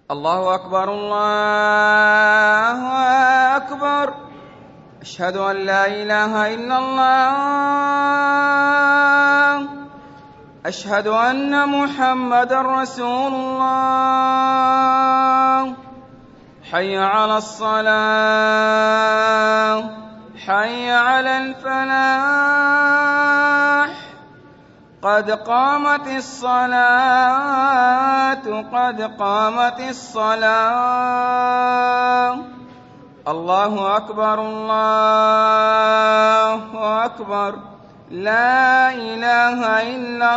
الله أكبر الله أكبر. أشهد أن لا إله إلا الله. أشهد أن محمدًا رسول الله. حي على الصلاة، حي على الفلاح. قد قامت الصلاة، قد قامت الصلاة. الله أكبر الله أكبر. لا إله إلا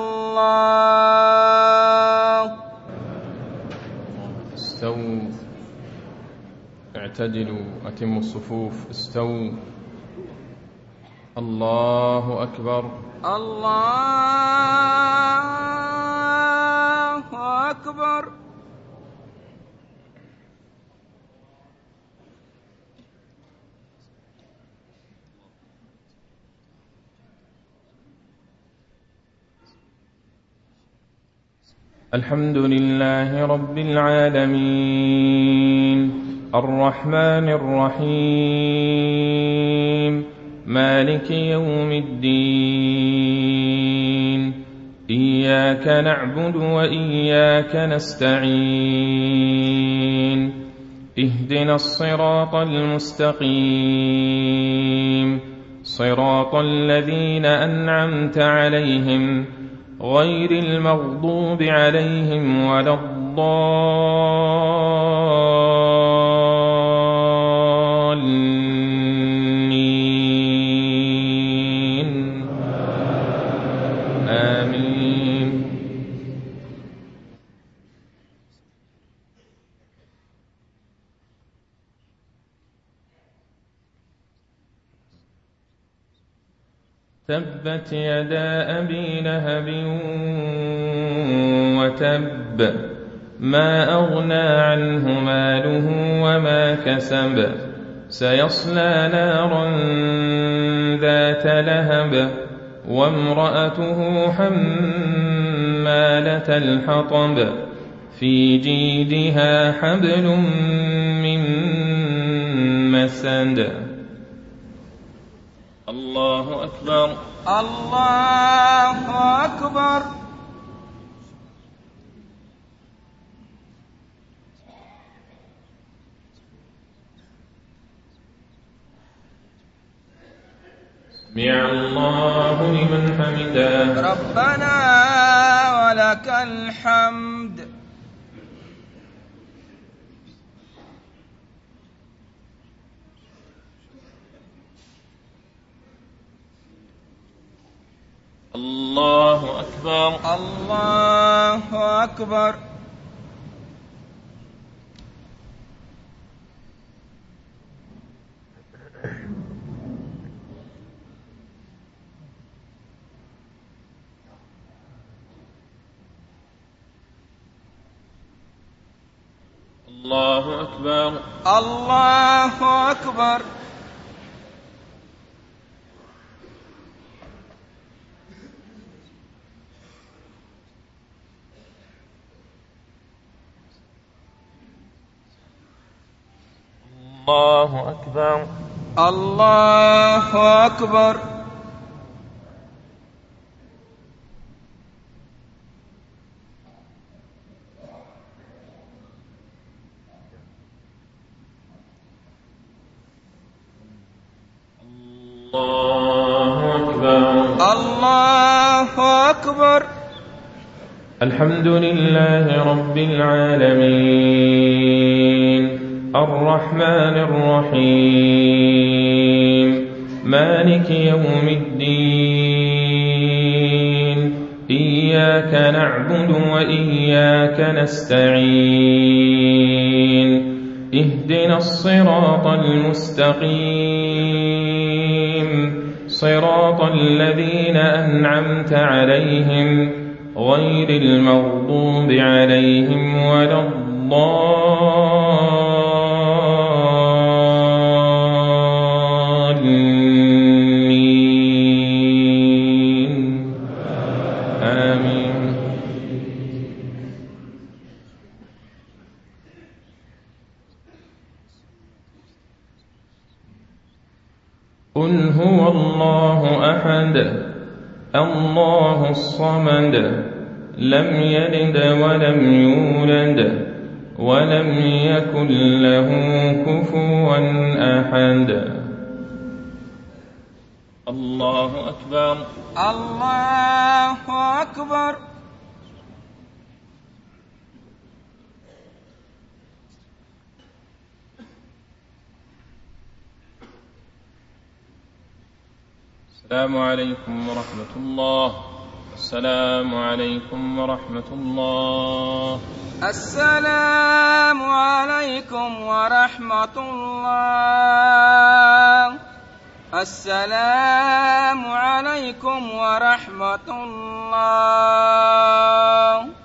الله. استووا، اعتدلوا، أتموا الصفوف، استووا. الله أكبر الله أكبر. الحمد لله رب العالمين، الرحمن الرحيم، مالك يوم الدين. إياك نعبد وإياك نستعين. اهدنا الصراط المستقيم، صراط الذين أنعمت عليهم غير المغضوب عليهم ولا الضالين. آمين. تبت يدا أبي لهب وتب، ما أغنى عنه ماله وما كسب. سيصلى نارا ذات لهب، وامرأته حمالة الحطب، في جيدها حبل من مسد. الله أكبر الله أكبر. سمع الله لمن حمده. ربنا ولك الحمد. الله أكبر الله أكبر. الله أكبر الله أكبر. الله أكبر الله أكبر. الله أكبر الله أكبر. الحمد لله رب العالمين، الرحمن الرحيم، مالك يوم الدين. إياك نعبد وإياك نستعين. اهدنا الصراط المستقيم، صراط الذين أنعمت عليهم غير المغضوب عليهم ولا الضالين. آمين. قل هو الله أحد الله الصمد لم يلد ولم يولد ولم يكن له كفوا أحد. الله أكبر. الله أكبر. السلام عليكم ورحمة الله. السلام عليكم ورحمة الله. السلام عليكم ورحمة الله. السلام عليكم ورحمة الله.